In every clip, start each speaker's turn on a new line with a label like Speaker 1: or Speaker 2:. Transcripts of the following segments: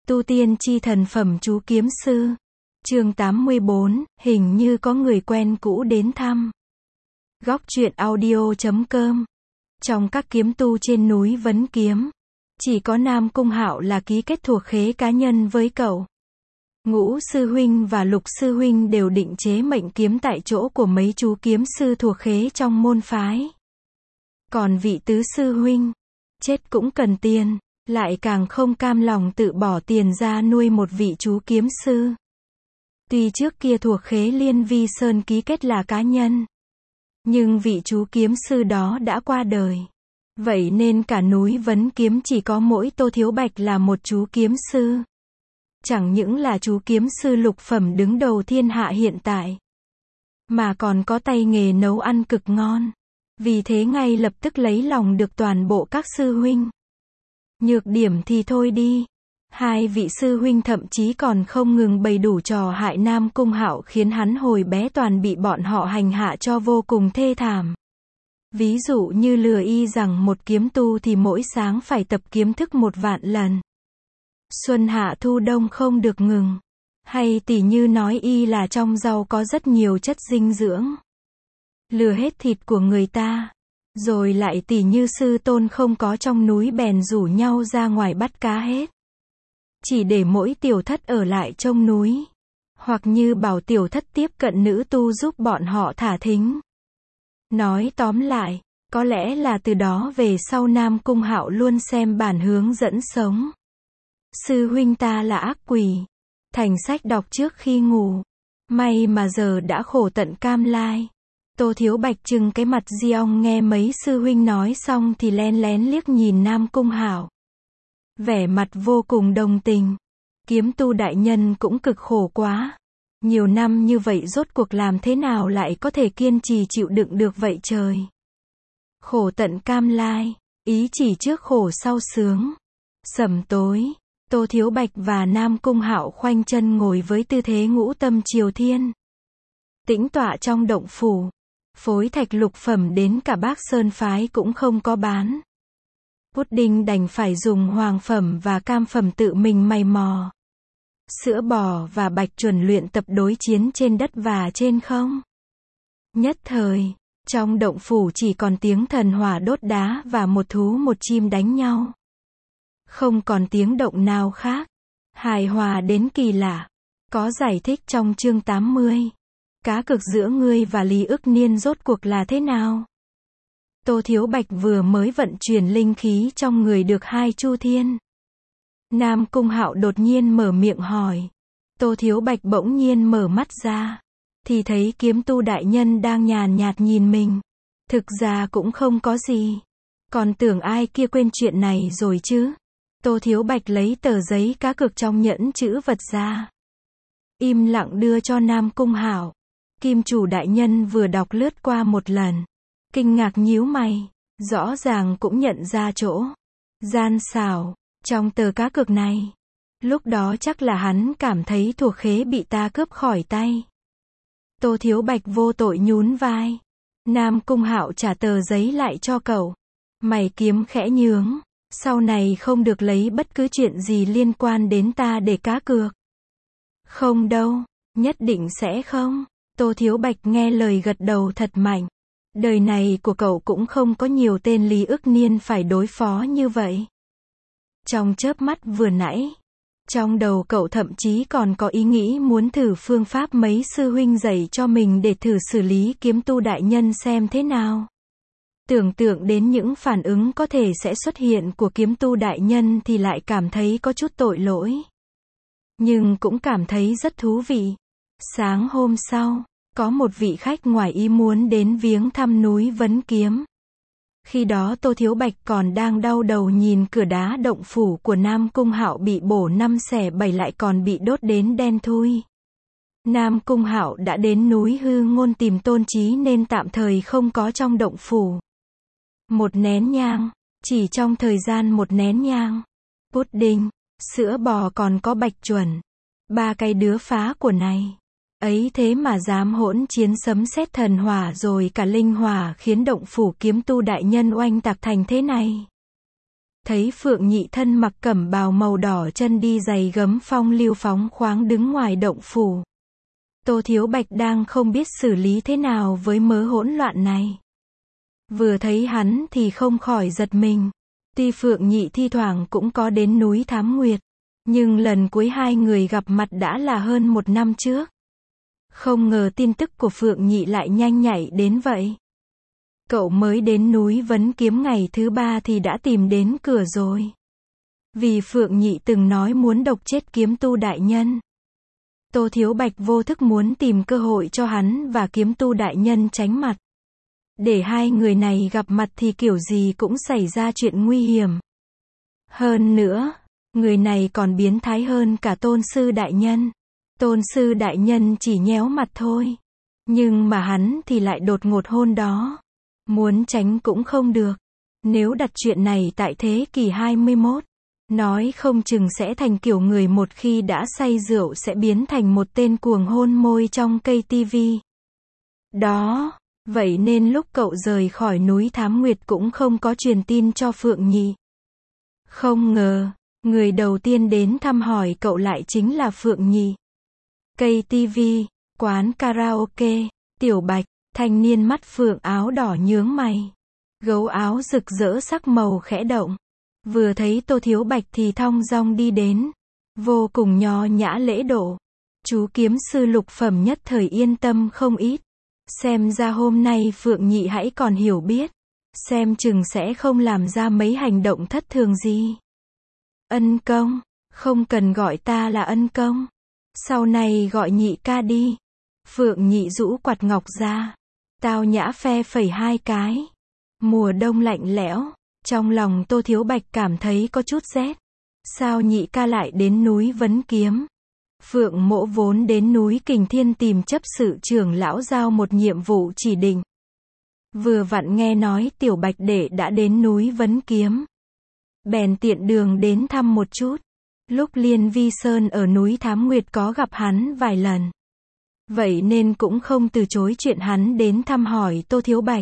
Speaker 1: Tu tiên chi thần phẩm chú kiếm sư. Chương 84, hình như có người quen cũ đến thăm. Góc truyện audio.com. Trong các kiếm tu trên núi Vấn Kiếm, chỉ có Nam Cung Hạo là ký kết thuộc khế cá nhân với cậu. Ngũ sư huynh và Lục sư huynh đều định chế mệnh kiếm tại chỗ của mấy chú kiếm sư thuộc khế trong môn phái. Còn vị tứ sư huynh, chết cũng cần tiền, lại càng không cam lòng tự bỏ tiền ra nuôi một vị chú kiếm sư. Tuy trước kia thuộc khế Liên Vi Sơn ký kết là cá nhân, nhưng vị chú kiếm sư đó đã qua đời. Vậy nên cả núi Vấn Kiếm chỉ có mỗi Tô Thiếu Bạch là một chú kiếm sư. Chẳng những là chú kiếm sư lục phẩm đứng đầu thiên hạ hiện tại, mà còn có tay nghề nấu ăn cực ngon. Vì thế ngay lập tức lấy lòng được toàn bộ các sư huynh. Nhược điểm thì thôi đi, hai vị sư huynh thậm chí còn không ngừng bày đủ trò hại Nam Cung Hạo, khiến hắn hồi bé toàn bị bọn họ hành hạ cho vô cùng thê thảm. Ví dụ như lừa y rằng một kiếm tu thì mỗi sáng phải tập kiếm thức 1.000.000 lần. Xuân hạ thu đông không được ngừng. Hay tỉ như nói y là trong rau có rất nhiều chất dinh dưỡng. Lừa hết thịt của người ta. Rồi lại tỉ như sư tôn không có trong núi bèn rủ nhau ra ngoài bắt cá hết. Chỉ để mỗi tiểu thất ở lại trong núi. Hoặc như bảo tiểu thất tiếp cận nữ tu giúp bọn họ thả thính. Nói tóm lại, có lẽ là từ đó về sau Nam Cung Hạo luôn xem bản hướng dẫn sống. Sư huynh ta là ác quỷ. Thành sách đọc trước khi ngủ. May mà giờ đã khổ tận cam lai. Tô Thiếu Bạch trừng cái mặt di ong nghe mấy sư huynh nói xong thì len lén liếc nhìn Nam Cung Hạo. Vẻ mặt vô cùng đồng tình. Kiếm tu đại nhân cũng cực khổ quá. Nhiều năm như vậy rốt cuộc làm thế nào lại có thể kiên trì chịu đựng được vậy trời. Khổ tận cam lai, ý chỉ trước khổ sau sướng. Sẩm tối, Tô Thiếu Bạch và Nam Cung Hạo khoanh chân ngồi với tư thế ngũ tâm triều thiên. Tĩnh tọa trong động phủ. Phối thạch lục phẩm đến cả Bác Sơn phái cũng không có bán. Pudding đành phải dùng hoàng phẩm và cam phẩm tự mình mày mò. Sữa bò và bạch chuẩn luyện tập đối chiến trên đất và trên không. Nhất thời, trong động phủ chỉ còn tiếng thần hỏa đốt đá và một thú một chim đánh nhau. Không còn tiếng động nào khác. Hài hòa đến kỳ lạ. Có giải thích trong chương 80. Cá cược giữa ngươi và Lý Ức Niên rốt cuộc là thế nào? Tô Thiếu Bạch vừa mới vận chuyển linh khí trong người được 2 chu thiên. Nam Cung Hạo đột nhiên mở miệng hỏi. Tô Thiếu Bạch bỗng nhiên mở mắt ra. Thì thấy kiếm tu đại nhân đang nhàn nhạt nhìn mình. Thực ra cũng không có gì. Còn tưởng ai kia quên chuyện này rồi chứ. Tô Thiếu Bạch lấy tờ giấy cá cược trong nhẫn chữ vật ra. Im lặng đưa cho Nam Cung Hạo. Kim chủ đại nhân vừa đọc lướt qua một lần. Kinh ngạc nhíu mày. Rõ ràng cũng nhận ra chỗ gian xảo trong tờ cá cược này. Lúc đó chắc là hắn cảm thấy thuộc khế bị ta cướp khỏi tay. Tô Thiếu Bạch vô tội nhún vai. Nam Cung Hạo trả tờ giấy lại cho cậu. Mày kiếm khẽ nhướng. Sau này không được lấy bất cứ chuyện gì liên quan đến ta để cá cược. Không đâu, nhất định sẽ không. Tô Thiếu Bạch nghe lời gật đầu thật mạnh. Đời này của cậu cũng không có nhiều tên Lý Ức Niên phải đối phó như vậy. Trong chớp mắt vừa nãy, trong đầu cậu thậm chí còn có ý nghĩ muốn thử phương pháp mấy sư huynh dạy cho mình để thử xử lý kiếm tu đại nhân xem thế nào. Tưởng tượng đến những phản ứng có thể sẽ xuất hiện của kiếm tu đại nhân thì lại cảm thấy có chút tội lỗi. Nhưng cũng cảm thấy rất thú vị. Sáng hôm sau, có một vị khách ngoài ý muốn đến viếng thăm núi Vấn Kiếm. Khi đó Tô Thiếu Bạch còn đang đau đầu nhìn cửa đá động phủ của Nam Cung Hạo bị bổ 5 xẻ 7 lại còn bị đốt đến đen thui. Nam Cung Hạo đã đến núi Hư Ngôn tìm Tôn Chí nên tạm thời không có trong động phủ. Một nén nhang, chỉ trong thời gian một nén nhang. Pudding, sữa bò còn có bạch chuẩn. 3 cái đứa phá của này. Ấy thế mà dám hỗn chiến sấm sét thần hỏa rồi cả linh hỏa khiến động phủ kiếm tu đại nhân oanh tạc thành thế này. thấy Phượng Nhị thân mặc cẩm bào màu đỏ, chân đi giày gấm phong lưu phóng khoáng đứng ngoài động phủ. Tô Thiếu Bạch đang không biết xử lý thế nào với mớ hỗn loạn này. Vừa thấy hắn thì không khỏi giật mình. Tuy Phượng Nhị thi thoảng cũng có đến núi Thám Nguyệt, nhưng lần cuối hai người gặp mặt đã là hơn 1 năm trước. Không ngờ tin tức của Phượng Nhị lại nhanh nhạy đến vậy. Cậu mới đến núi Vấn Kiếm ngày thứ 3 thì đã tìm đến cửa rồi. Vì Phượng Nhị từng nói muốn độc chết Kiếm Tu đại nhân. Tô Thiếu Bạch vô thức muốn tìm cơ hội cho hắn và Kiếm Tu đại nhân tránh mặt. Để hai người này gặp mặt thì kiểu gì cũng xảy ra chuyện nguy hiểm. Hơn nữa, người này còn biến thái hơn cả Tôn Sư đại nhân. Tôn Sư đại nhân chỉ nhéo mặt thôi. Nhưng mà hắn thì lại đột ngột hôn đó. Muốn tránh cũng không được. Nếu đặt chuyện này tại thế kỷ 21, nói không chừng sẽ thành kiểu người một khi đã say rượu sẽ biến thành một tên cuồng hôn môi trong cây tivi. Đó, vậy nên lúc cậu rời khỏi núi Thám Nguyệt cũng không có truyền tin cho Phượng Nhị. Không ngờ, người đầu tiên đến thăm hỏi cậu lại chính là Phượng Nhị. Cây tivi, quán karaoke, Tiểu Bạch, thanh niên mắt phượng áo đỏ nhướng mày. Gấu áo rực rỡ sắc màu khẽ động. Vừa thấy Tô Thiếu Bạch thì thong dong đi đến. Vô cùng nho nhã lễ độ. Chú kiếm sư Lục Phẩm nhất thời yên tâm không ít. Xem ra hôm nay Phượng Nhị hãy còn hiểu biết. Xem chừng sẽ không làm ra mấy hành động thất thường gì. Ân công, không cần gọi ta là ân công. Sau này gọi Nhị ca đi. Phượng Nhị rũ quạt ngọc ra. Tao nhã phe phẩy 2 cái. Mùa đông lạnh lẽo. Trong lòng Tô Thiếu Bạch cảm thấy có chút rét. Sao Nhị ca lại đến núi Vấn Kiếm? Phượng Mỗ vốn đến núi Kình Thiên tìm chấp sự trưởng lão giao một nhiệm vụ chỉ định. Vừa vặn nghe nói Tiểu Bạch đệ đã đến núi Vấn Kiếm. Bèn tiện đường đến thăm một chút. Lúc Liên Vi Sơn ở núi Thám Nguyệt có gặp hắn vài lần. Vậy nên cũng không từ chối chuyện hắn đến thăm hỏi Tô Thiếu Bạch.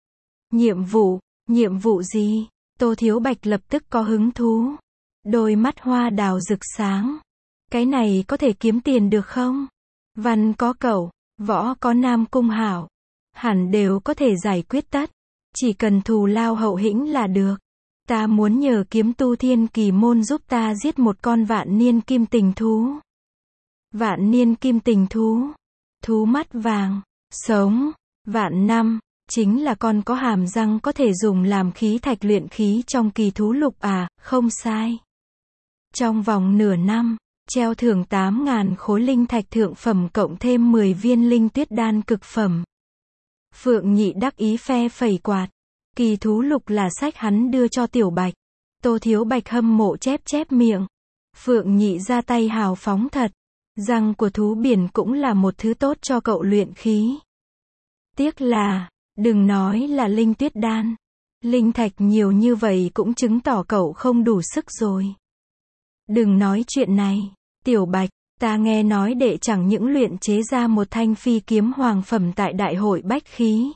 Speaker 1: Nhiệm vụ gì? Tô Thiếu Bạch lập tức có hứng thú. Đôi mắt hoa đào rực sáng. Cái này có thể kiếm tiền được không? Văn có cẩu, võ có Nam Cung Hảo. Hẳn đều có thể giải quyết tất. Chỉ cần thù lao hậu hĩnh là được. Ta muốn nhờ Kiếm Tu Thiên Kỳ Môn giúp ta giết một con vạn niên kim tình thú. Vạn niên kim tình thú. Thú mắt vàng, sống, vạn năm, chính là con có hàm răng có thể dùng làm khí thạch luyện khí trong kỳ thú lục à, không sai. Trong vòng nửa năm, treo thưởng 8.000 khối linh thạch thượng phẩm cộng thêm 10 viên linh tuyết đan cực phẩm. Phượng Nhị đắc ý phe phẩy quạt. Kỳ thú lục là sách hắn đưa cho Tiểu Bạch. Tô Thiếu Bạch hâm mộ chép chép miệng. Phượng Nhị ra tay hào phóng thật. Răng của thú biển cũng là một thứ tốt cho cậu luyện khí. Tiếc là, đừng nói là linh tuyết đan. Linh thạch nhiều như vậy cũng chứng tỏ cậu không đủ sức rồi. Đừng nói chuyện này, Tiểu Bạch, ta nghe nói đệ chẳng những luyện chế ra một thanh phi kiếm hoàng phẩm tại đại hội bách khí.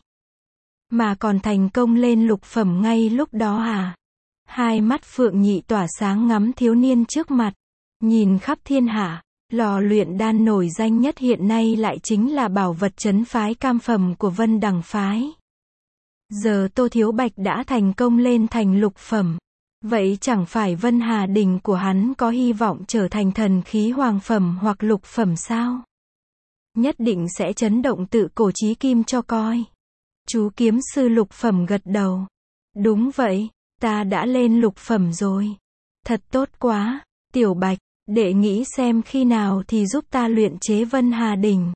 Speaker 1: Mà còn thành công lên lục phẩm ngay lúc đó à? Hai mắt Phượng Nhị tỏa sáng ngắm thiếu niên trước mặt. Nhìn khắp thiên hạ. Lò luyện đan nổi danh nhất hiện nay lại chính là bảo vật trấn phái cam phẩm của Vân Đằng phái. Giờ Tô Thiếu Bạch đã thành công lên thành lục phẩm. Vậy chẳng phải Vân Hà Đình của hắn có hy vọng trở thành thần khí hoàng phẩm hoặc lục phẩm sao? Nhất định sẽ chấn động tự cổ chí kim cho coi. Chú kiếm sư lục phẩm gật đầu. Đúng vậy, ta đã lên lục phẩm rồi. Thật tốt quá, Tiểu Bạch. Đệ nghĩ xem khi nào thì giúp ta luyện chế Vân Hà Đình.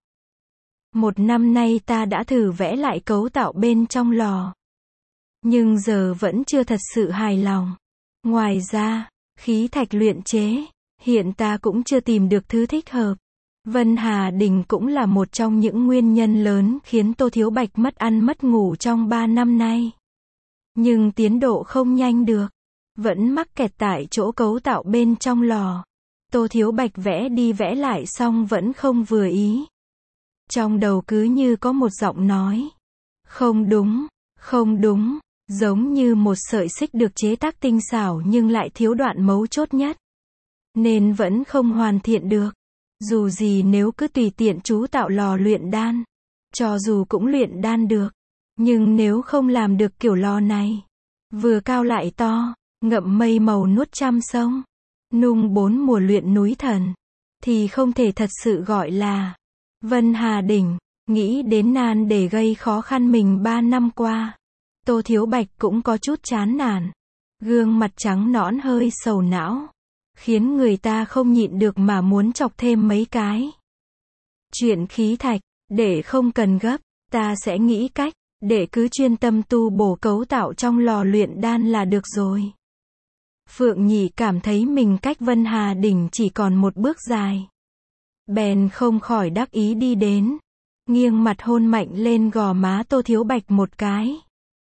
Speaker 1: 1 năm nay ta đã thử vẽ lại cấu tạo bên trong lò. Nhưng giờ vẫn chưa thật sự hài lòng. Ngoài ra, khí thạch luyện chế, hiện ta cũng chưa tìm được thứ thích hợp. Vân Hà Đình cũng là một trong những nguyên nhân lớn khiến Tô Thiếu Bạch mất ăn mất ngủ trong 3 năm nay. Nhưng tiến độ không nhanh được. Vẫn mắc kẹt tại chỗ cấu tạo bên trong lò. Tô Thiếu Bạch vẽ đi vẽ lại xong vẫn không vừa ý. Trong đầu cứ như có một giọng nói. Không đúng, Giống như một sợi xích được chế tác tinh xảo nhưng lại thiếu đoạn mấu chốt nhất. Nên vẫn không hoàn thiện được. Dù gì nếu cứ tùy tiện chú tạo lò luyện đan, cho dù cũng luyện đan được, nhưng nếu không làm được kiểu lò này, vừa cao lại to, ngậm mây màu nuốt trăm sông, nung 4 mùa luyện núi thần, thì không thể thật sự gọi là Vân Hà Đỉnh. Nghĩ đến nan để gây khó khăn mình 3 năm qua, Tô Thiếu Bạch cũng có chút chán nản. Gương mặt trắng nõn hơi sầu não, khiến người ta không nhịn được mà muốn chọc thêm mấy cái. Chuyện khí thạch, để không cần gấp, ta sẽ nghĩ cách, để cứ chuyên tâm tu bổ cấu tạo trong lò luyện đan là được rồi. Phượng Nhị cảm thấy mình cách Vân Hà Đỉnh chỉ còn một bước dài. Bèn không khỏi đắc ý đi đến, nghiêng mặt hôn mạnh lên gò má Tô Thiếu Bạch một cái.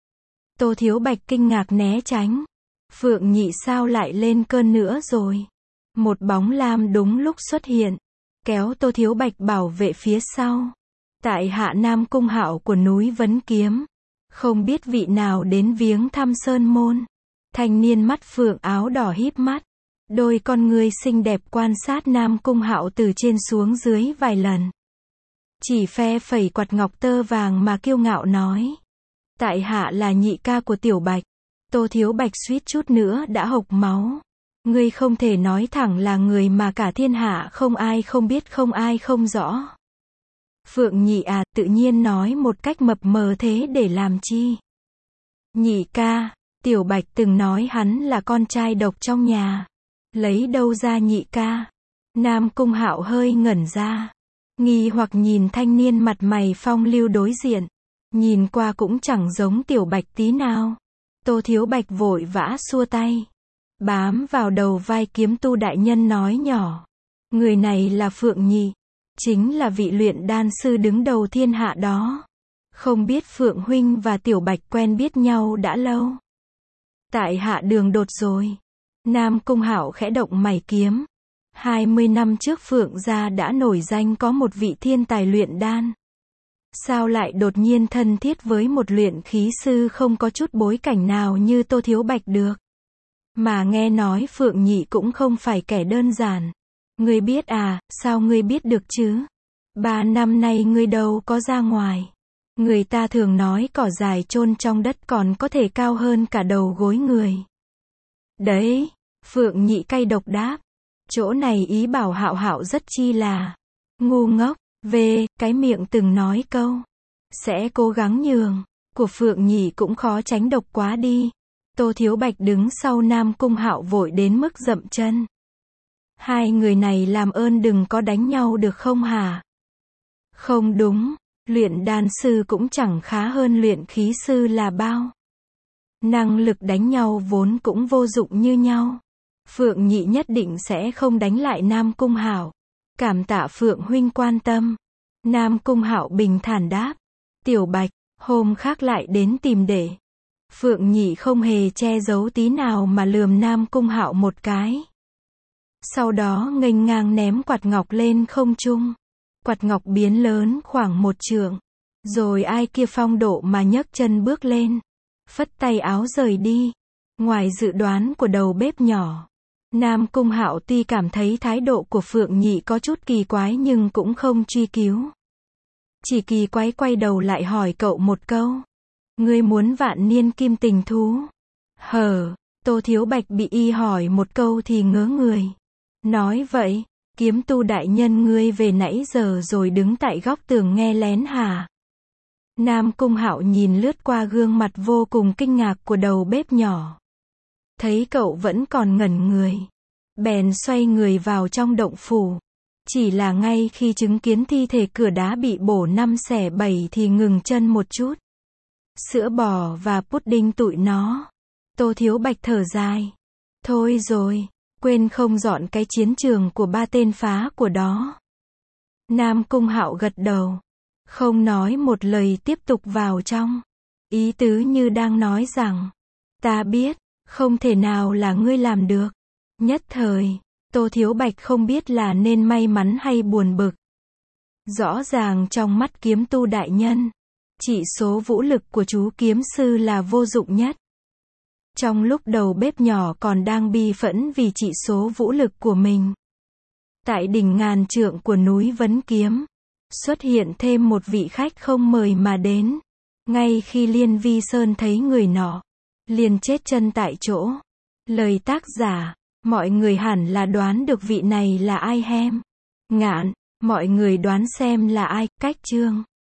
Speaker 1: Tô Thiếu Bạch kinh ngạc né tránh. Phượng Nhị sao lại lên cơn nữa rồi? Một bóng lam đúng lúc xuất hiện, kéo Tô Thiếu Bạch bảo vệ phía sau. Tại hạ Nam Cung Hạo của núi Vấn Kiếm, không biết vị nào đến viếng thăm sơn môn. Thanh niên mắt phượng áo đỏ híp mắt, đôi con ngươi xinh đẹp quan sát Nam Cung Hạo từ trên xuống dưới vài lần. Chỉ phe phẩy quạt ngọc tơ vàng mà kiêu ngạo nói: tại hạ là nhị ca của Tiểu Bạch. Tô Thiếu Bạch suýt chút nữa đã hộc máu. Ngươi không thể nói thẳng là người mà cả thiên hạ không ai không biết, không ai không rõ. Phượng Nhị à, tự nhiên nói một cách mập mờ thế để làm chi? Nhị ca, Tiểu Bạch từng nói hắn là con trai độc trong nhà. Lấy đâu ra nhị ca? Nam Cung Hạo hơi ngẩn ra, nghi hoặc nhìn thanh niên mặt mày phong lưu đối diện. Nhìn qua cũng chẳng giống Tiểu Bạch tí nào. Tô Thiếu Bạch vội vã xua tay, bám vào đầu vai kiếm tu đại nhân nói nhỏ: người này là Phượng Nhị, chính là vị luyện đan sư đứng đầu thiên hạ đó. Không biết Phượng huynh và Tiểu Bạch quen biết nhau đã lâu? Tại hạ đường đột rồi. Nam Cung Hạo khẽ động mày kiếm. 20 năm trước Phượng gia đã nổi danh có một vị thiên tài luyện đan. Sao lại đột nhiên thân thiết với một luyện khí sư không có chút bối cảnh nào như Tô Thiếu Bạch được? Mà nghe nói Phượng Nhị cũng không phải kẻ đơn giản. Ngươi biết à? Sao ngươi biết được chứ? 3 năm nay ngươi đâu có ra ngoài. Người ta thường nói cỏ dài chôn trong đất còn có thể cao hơn cả đầu gối người. Đấy, Phượng Nhị cay độc đáp. Chỗ này ý bảo Hạo Hạo rất chi là ngu ngốc. Về, cái miệng từng nói câu sẽ cố gắng nhường của Phượng Nhị cũng khó tránh độc quá đi. Tô Thiếu Bạch đứng sau Nam Cung Hạo vội đến mức dậm chân. Hai người này làm ơn đừng có đánh nhau được không hả? Không đúng, luyện đan sư cũng chẳng khá hơn luyện khí sư là bao. Năng lực đánh nhau vốn cũng vô dụng như nhau. Phượng Nhị nhất định sẽ không đánh lại Nam Cung Hạo. Cảm tạ Phượng huynh quan tâm. Nam Cung Hạo bình thản đáp. Tiểu Bạch, hôm khác lại đến tìm để. Phượng Nhị không hề che giấu tí nào mà lườm Nam Cung Hạo một cái. Sau đó nghênh ngang ném quạt ngọc lên không trung. Quạt ngọc biến lớn khoảng 1 trượng. Rồi ai kia phong độ mà nhấc chân bước lên, phất tay áo rời đi. Ngoài dự đoán của đầu bếp nhỏ, Nam Cung Hạo tuy cảm thấy thái độ của Phượng Nhị có chút kỳ quái nhưng cũng không truy cứu. Chỉ kỳ quái quay đầu lại hỏi cậu một câu. Ngươi muốn vạn niên kim tình thú? Hờ, Tô Thiếu Bạch bị y hỏi một câu thì ngớ người. Nói vậy, kiếm tu đại nhân ngươi về nãy giờ rồi đứng tại góc tường nghe lén hả? Nam Cung Hạo nhìn lướt qua gương mặt vô cùng kinh ngạc của đầu bếp nhỏ. Thấy cậu vẫn còn ngẩn người, bèn xoay người vào trong động phủ. Chỉ là ngay khi chứng kiến thi thể cửa đá bị bổ 5 xẻ 7 thì ngừng chân một chút. Sữa bò và pudding tụi nó. Tô Thiếu Bạch thở dài. Thôi rồi, quên không dọn cái chiến trường của 3 tên phá của đó. Nam Cung Hạo gật đầu, không nói một lời tiếp tục vào trong. Ý tứ như đang nói rằng, ta biết, không thể nào là ngươi làm được. Nhất thời, Tô Thiếu Bạch không biết là nên may mắn hay buồn bực. Rõ ràng trong mắt kiếm tu đại nhân, Chỉ số vũ lực của chú kiếm sư là vô dụng nhất. Trong lúc đầu bếp nhỏ còn đang bi phẫn vì chỉ số vũ lực của mình, tại đỉnh ngàn trượng của núi Vấn Kiếm, xuất hiện thêm một vị khách không mời mà đến. Ngay khi Liên Vi Sơn thấy người nọ, liền chết chân tại chỗ. Lời tác giả, mọi người hẳn là đoán được vị này là ai hem. Ngạn, mọi người đoán xem là ai. Cách chương